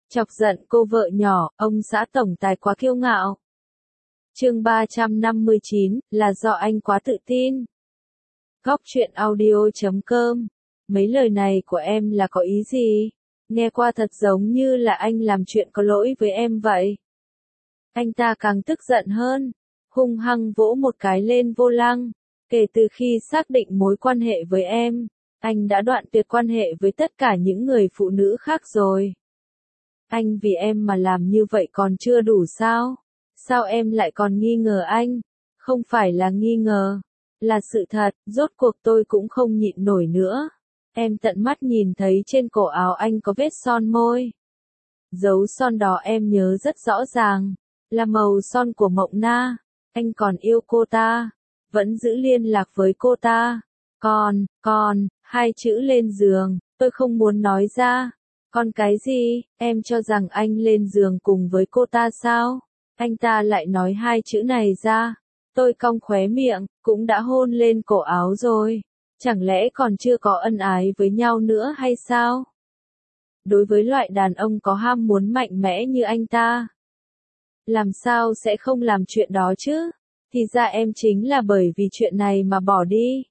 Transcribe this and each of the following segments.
Chọc giận cô vợ nhỏ, ông xã tổng tài quá kiêu ngạo. Chương 359, là do anh quá tự tin. Góc truyện audio.com. Mấy lời này của em là có ý gì? Nghe qua thật giống như là anh làm chuyện có lỗi với em vậy. Anh ta càng tức giận hơn, hung hăng vỗ một cái lên vô lăng. Kể từ khi xác định mối quan hệ với em, anh đã đoạn tuyệt quan hệ với tất cả những người phụ nữ khác rồi. Anh vì em mà làm như vậy còn chưa đủ sao? Sao em lại còn nghi ngờ anh? Không phải là nghi ngờ, là sự thật, rốt cuộc tôi cũng không nhịn nổi nữa. Em tận mắt nhìn thấy trên cổ áo anh có vết son môi. Dấu son đó em nhớ rất rõ ràng, là màu son của Mộng Na. Anh còn yêu cô ta, vẫn giữ liên lạc với cô ta. Còn, hai chữ lên giường, tôi không muốn nói ra. Còn cái gì, em cho rằng anh lên giường cùng với cô ta sao? Anh ta lại nói hai chữ này ra. Tôi cong khóe miệng, cũng đã hôn lên cổ áo rồi. Chẳng lẽ còn chưa có ân ái với nhau nữa hay sao? Đối với loại đàn ông có ham muốn mạnh mẽ như anh ta, làm sao sẽ không làm chuyện đó chứ? Thì ra em chính là bởi vì chuyện này mà bỏ đi.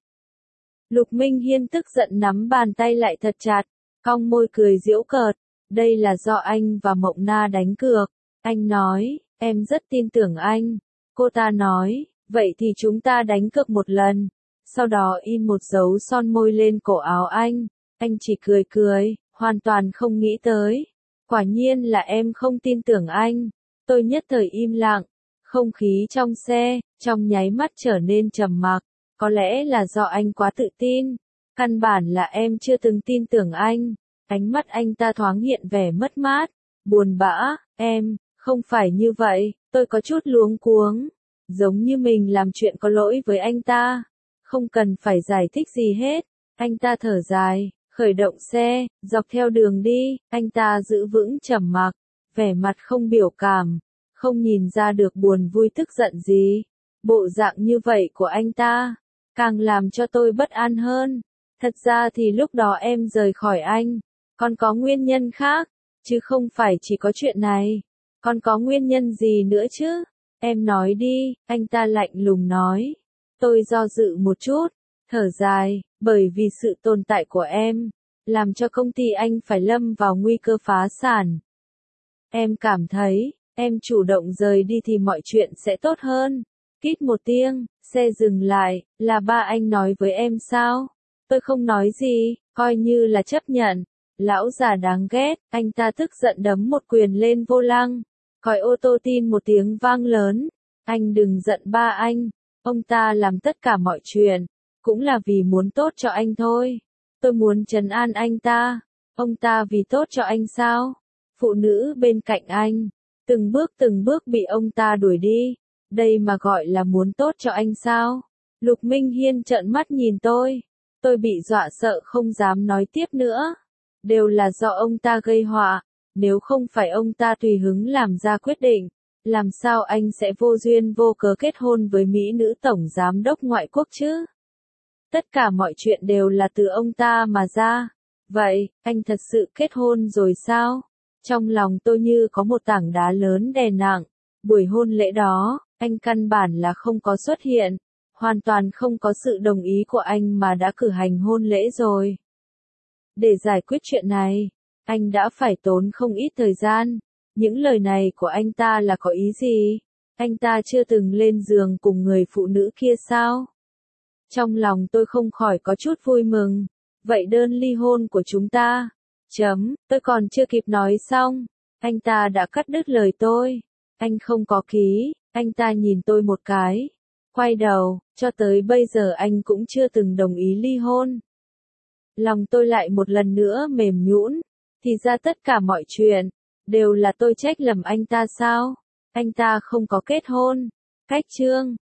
Lục Minh Hiên tức giận nắm bàn tay lại thật chặt, cong môi cười giễu cợt. Đây là do anh và Mộng Na đánh cược. Anh nói, em rất tin tưởng anh. Cô ta nói, vậy thì chúng ta đánh cược một lần. Sau đó in một dấu son môi lên cổ áo anh. Anh chỉ cười cười, hoàn toàn không nghĩ tới. Quả nhiên là em không tin tưởng anh. Tôi nhất thời im lặng. Không khí trong xe, trong nháy mắt trở nên trầm mặc. Có lẽ là do anh quá tự tin. Căn bản là em chưa từng tin tưởng anh. Ánh mắt anh ta thoáng hiện vẻ mất mát, buồn bã. Em, không phải như vậy. Tôi có chút luống cuống. Giống như mình làm chuyện có lỗi với anh ta. Không cần phải giải thích gì hết. Anh ta thở dài, khởi động xe, dọc theo đường đi. Anh ta giữ vững trầm mặc, vẻ mặt không biểu cảm. Không nhìn ra được buồn vui tức giận gì. Bộ dạng như vậy của anh ta, càng làm cho tôi bất an hơn. Thật ra thì lúc đó em rời khỏi anh, còn có nguyên nhân khác, chứ không phải chỉ có chuyện này. Còn có nguyên nhân gì nữa chứ? Em nói đi, anh ta lạnh lùng nói. Tôi do dự một chút, thở dài, bởi vì sự tồn tại của em, làm cho công ty anh phải lâm vào nguy cơ phá sản. Em cảm thấy, em chủ động rời đi thì mọi chuyện sẽ tốt hơn. Kít một tiếng, xe dừng lại, là ba anh nói với em sao? Tôi không nói gì, coi như là chấp nhận. Lão già đáng ghét, anh ta tức giận đấm một quyền lên vô lăng. Còi ô tô tin một tiếng vang lớn. Anh đừng giận ba anh, ông ta làm tất cả mọi chuyện, cũng là vì muốn tốt cho anh thôi. Tôi muốn trấn an anh ta, ông ta vì tốt cho anh sao? Phụ nữ bên cạnh anh, từng bước bị ông ta đuổi đi. Đây mà gọi là muốn tốt cho anh sao? Lục Minh Hiên trợn mắt nhìn tôi bị dọa sợ không dám nói tiếp nữa. Đều là do ông ta gây họa, nếu không phải ông ta tùy hứng làm ra quyết định, làm sao anh sẽ vô duyên vô cớ kết hôn với mỹ nữ tổng giám đốc ngoại quốc chứ? Tất cả mọi chuyện đều là từ ông ta mà ra. Vậy, anh thật sự kết hôn rồi sao? Trong lòng tôi như có một tảng đá lớn đè nặng. Buổi hôn lễ đó, anh căn bản là không có xuất hiện. Hoàn toàn không có sự đồng ý của anh mà đã cử hành hôn lễ rồi. Để giải quyết chuyện này, anh đã phải tốn không ít thời gian. Những lời này của anh ta là có ý gì? Anh ta chưa từng lên giường cùng người phụ nữ kia sao? Trong lòng tôi không khỏi có chút vui mừng. Vậy đơn ly hôn của chúng ta? Tôi còn chưa kịp nói xong. Anh ta đã cắt đứt lời tôi. Anh không có ký. Anh ta nhìn tôi một cái. Quay đầu, cho tới bây giờ anh cũng chưa từng đồng ý ly hôn. Lòng tôi lại một lần nữa mềm nhũn. Thì ra tất cả mọi chuyện, đều là tôi trách lầm anh ta sao? Anh ta không có kết hôn. Cách chương